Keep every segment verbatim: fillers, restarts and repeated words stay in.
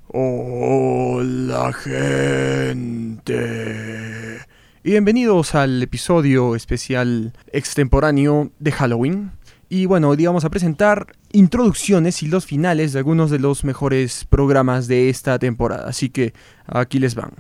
Hola gente y bienvenidos al episodio especial extemporáneo de Halloween. Y bueno, hoy vamos a presentar introducciones y los finales de algunos de los mejores programas de esta temporada. Así que aquí les van.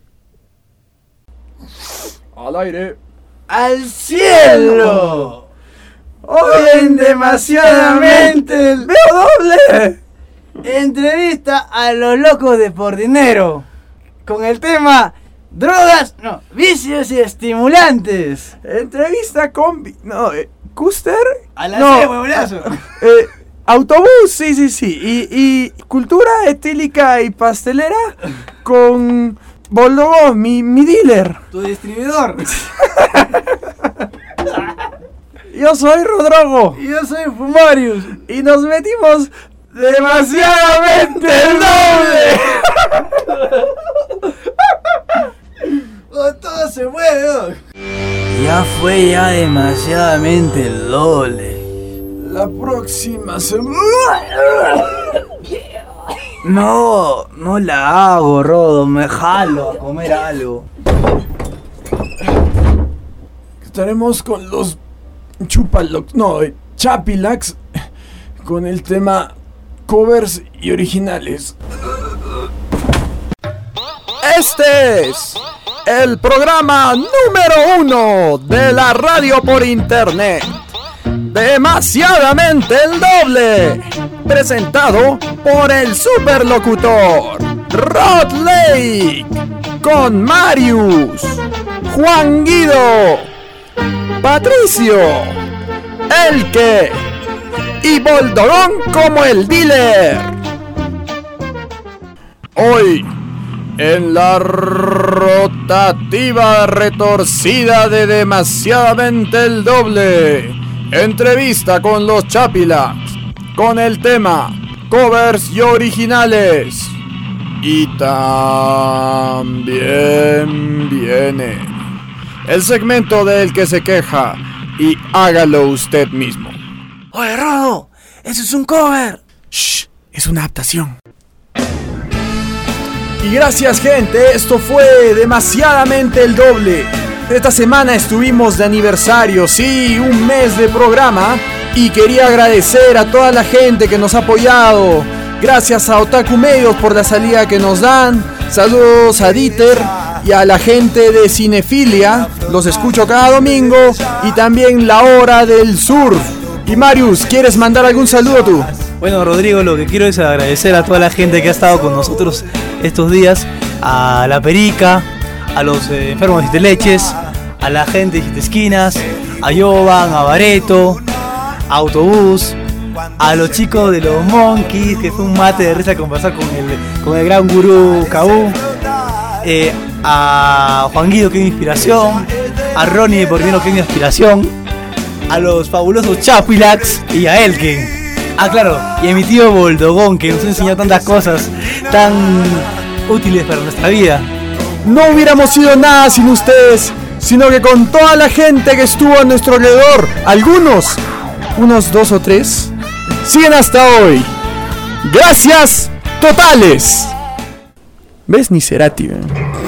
Al aire. ¡Al cielo! Hoy en Demasiadamente el Veo Doble, entrevista a los locos de por dinero con el tema drogas, no, vicios y estimulantes. Entrevista con... No, eh, Custer. A la no, C, huevonazo. Eh, autobús, sí, sí, sí. Y, y cultura etílica y pastelera con Boldogón, mi, mi dealer. Tu distribuidor. Yo soy Rodrogo. Y yo soy Fumarius. Y nos metimos demasiadamente el doble. Oh, todo se mueve. Ya fue ya demasiadamente el doble. La próxima semana. No, no la hago, Rodo. Me jalo a comer algo. Estaremos con los Chupalox, no, Chapilax, con el tema covers y originales. Este es el programa número uno de la radio por internet, Demasiadamente el Doble, presentado por el superlocutor Rod Lake, con Marius, Juan Guido, Patricio, Elke y Boldogón como el dealer. Hoy, en la rotativa retorcida de Demasiadamente el Doble, entrevista con los Chapilax, con el tema covers y originales. Y también viene el segmento del que se queja y hágalo usted mismo. Oye, Rodo, eso es un cover. Shh, es una adaptación. Y gracias, gente, esto fue Demasiadamente el Doble. Esta semana estuvimos de aniversario, sí, un mes de programa. Y quería agradecer a toda la gente que nos ha apoyado. Gracias a Otaku Medios por la salida que nos dan. Saludos a Dieter y a la gente de Cinefilia. Los escucho cada domingo. Y también La Hora del Sur. Y Marius, ¿quieres mandar algún saludo tú? Bueno, Rodrigo, lo que quiero es agradecer a toda la gente que ha estado con nosotros estos días. A La Perica, a los eh, enfermos de Siete Leches, a la gente de Siete Esquinas, a Jovan, a Bareto, a Autobús, a los chicos de los Monkeys, que fue un mate de risa conversar con el, con el gran gurú Kabú, eh, a Juan Guido, que es mi inspiración, a Ronnie de Porvino, que es mi inspiración, a los fabulosos Chapilax y a Elken. Ah, claro, y a mi tío Boldogón, que nos enseñó tantas cosas tan útiles para nuestra vida. No hubiéramos sido nada sin ustedes, sino que con toda la gente que estuvo a nuestro alrededor, algunos, unos dos o tres, siguen hasta hoy. Gracias totales. ¿Ves? Ni Cerati, ¿eh?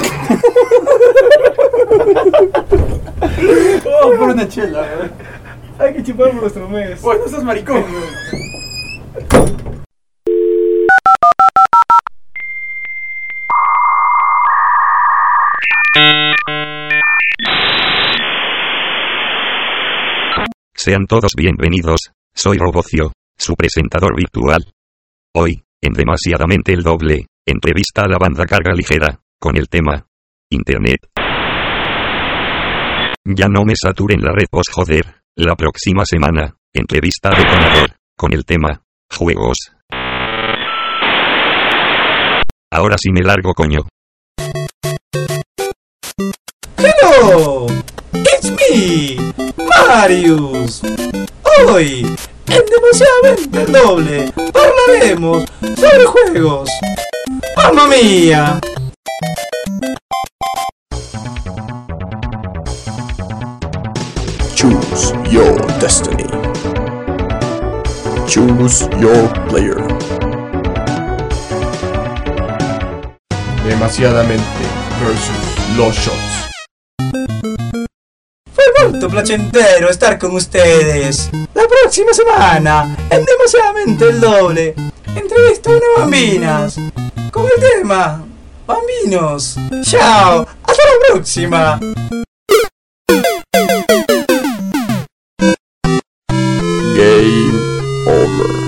Oh, por una chela, ¿eh? Hay que chupar por nuestro mes. Bueno, estás maricón, ¿no? Sean todos bienvenidos, soy Robocio, su presentador virtual. Hoy, en Demasiadamente el Doble, entrevista a la banda Carga Ligera, con el tema Internet. Ya no me saturen la red, os joder. La próxima semana, entrevista a Detonador, con el tema Juegos. Ahora sí me largo, coño. Hello, it's me, Marius. Hoy, en Demasiadamente el Doble, hablaremos sobre juegos. ¡Mamma mía! Choose your destiny. Choose your player. Demasiadamente versus Los Shots. Fue muy placentero estar con ustedes. La próxima semana, en Demasiadamente el Doble, entrevista a unas bambinas con el tema Bambinos. Chao, hasta la próxima. Game over.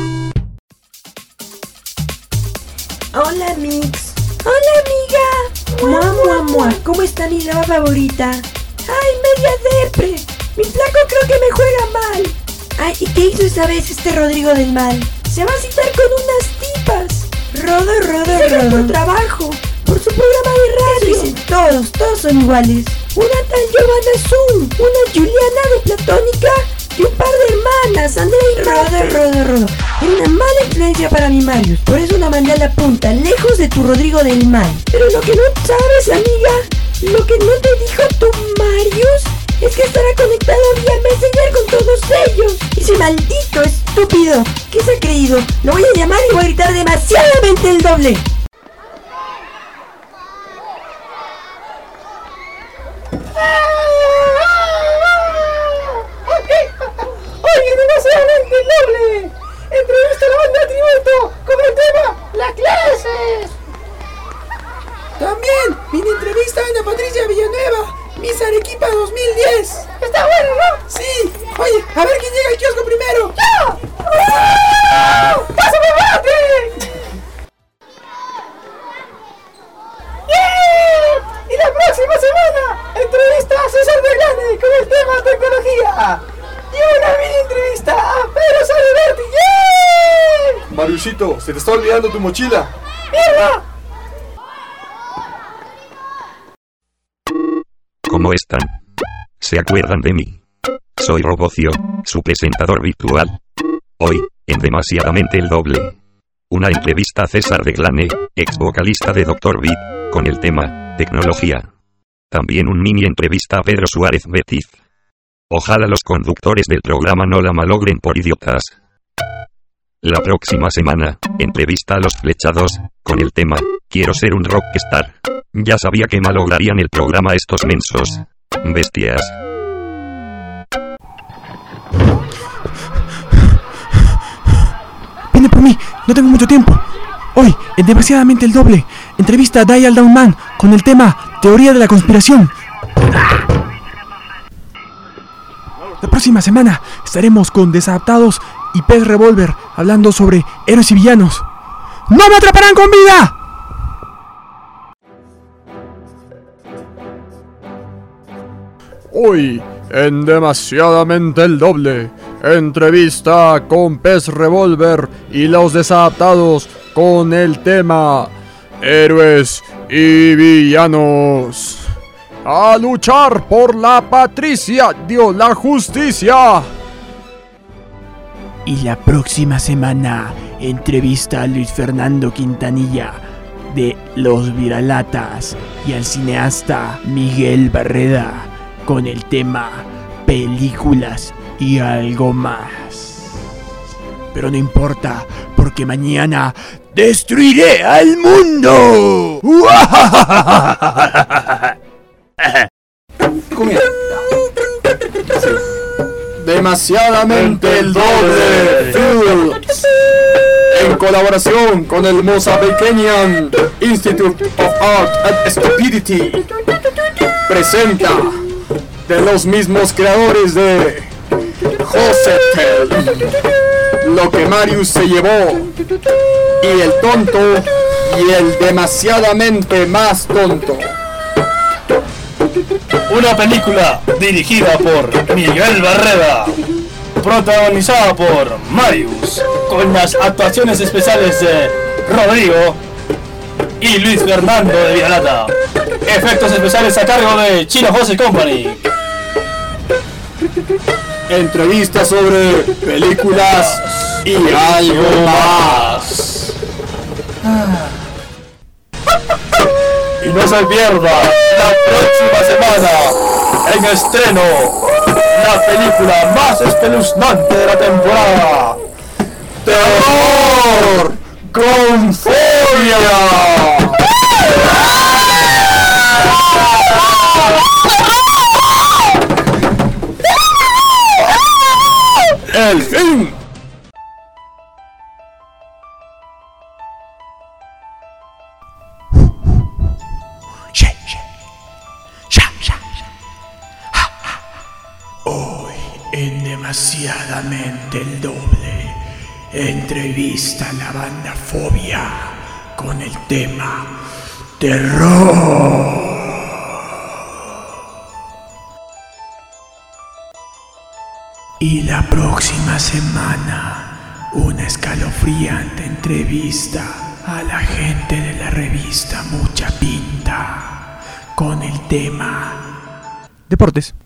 Hola, Mix. Hola, amiga. Mua, mua, mua. ¿Cómo está mi lava favorita? Ay, media depre. Mi flaco creo que me juega mal. Ay, ¿y qué hizo esta vez este Rodrigo del Mal? Se va a citar con unas tipas. Rodo, rodo, rodo. Por trabajo. Por su programa de radio. Eso dicen todos, todos son iguales. Una tal Giovanna Zun, una Juliana de Platónica y un par de hermanas, Andrea y Rodo, rodo, rodo. Era una mala influencia para mi Marius. Por eso la mandé a la punta, lejos de tu Rodrigo del Mal. Pero lo que no sabes, amiga, lo que no te dijo tu Marius, es que estará conectado vía Messenger con todos ellos. Ese maldito estúpido, ¿qué se ha creído? Lo voy a llamar y voy a gritar demasiadamente el doble. Oye, Demasiadamente el Doble. Entrevista a la banda tributo con el tema Las Clases. También viene entrevista a Ana Patricia Villanueva, Miss Arequipa dos mil diez. Está bueno, ¿no? Sí. Oye, a ver quién llega al kiosco primero. ¡Yo! ¡Oh! ¡Pásame mate! ¡Yeah! Y la próxima semana, entrevista a César Delgane con el tema tecnología. Y una mini entrevista a Pedro Saliberti. ¡Yeah! Mariusito, se te está olvidando tu mochila. ¡Mierda! ¿Cómo están? ¿Se acuerdan de mí? Soy Robocio, su presentador virtual. Hoy, en Demasiadamente el Doble, una entrevista a César Delgane, ex vocalista de Doctor Beat, con el tema tecnología. También un mini entrevista a Pedro Suárez Betiz. Ojalá los conductores del programa no la malogren por idiotas. La próxima semana, entrevista a Los Flechados, con el tema Quiero ser un rockstar. Ya sabía que malograrían el programa estos mensos. Bestias. Viene por mí, no tengo mucho tiempo. Hoy, en Demasiadamente el Doble, entrevista a Dial Down Man con el tema Teoría de la Conspiración. La próxima semana estaremos con Desadaptados y Pez Revolver hablando sobre héroes y villanos. ¡No me atraparán con vida! Hoy, en Demasiadamente el Doble, entrevista con Pez Revolver y los Desadaptados con el tema héroes y villanos. A luchar por la patricia, Dios, la justicia. Y la próxima semana, entrevista a Luis Fernando Quintanilla de Los Viralatas y al cineasta Miguel Barreda con el tema películas y algo más. Pero no importa, porque mañana destruiré al mundo. Demasiadamente el Doble Films, en colaboración con el Mozambique Kenyan Institute of Art and Stupidity, presenta de los mismos creadores de Josetel, Lo que Marius se llevó, y El Tonto y el Demasiadamente más tonto. Una película dirigida por Miguel Barreda, protagonizada por Marius, con las actuaciones especiales de Rodrigo y Luis Fernando de Villalata. Efectos especiales a cargo de Chino Jose Company. Entrevistas sobre películas y algo más. Y no se pierda la próxima semana en estreno la película más espeluznante de la temporada, Terror con Fobia. Demasiadamente el doble. Entrevista a la banda Fobia con el tema terror. Y la próxima semana, una escalofriante entrevista a la gente de la revista Mucha Pinta con el tema deportes.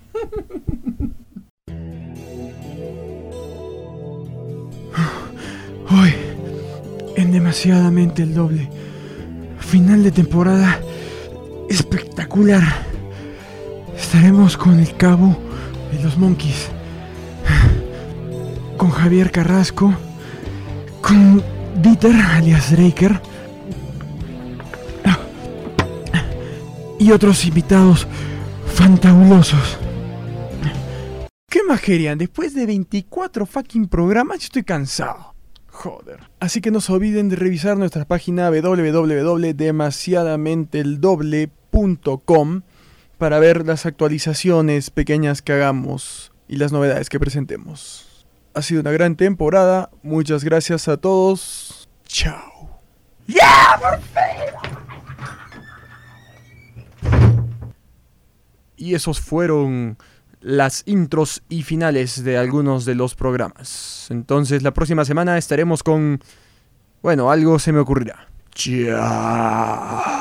Hoy, en Demasiadamente el doble, final de temporada espectacular. Estaremos con el cabo de los Monkeys, con Javier Carrasco, con Dieter alias Draker y otros invitados fantabulosos. ¿Qué más querían? Después de veinticuatro fucking programas, yo estoy cansado. Joder. Así que no se olviden de revisar nuestra página doble u doble u doble u punto demasiadamente el doble punto com para ver las actualizaciones pequeñas que hagamos y las novedades que presentemos. Ha sido una gran temporada. Muchas gracias a todos. Chao. ¡Ya, por fin! Y esos fueron las intros y finales de algunos de los programas. Entonces la próxima semana estaremos con... Bueno, algo se me ocurrirá. Chao.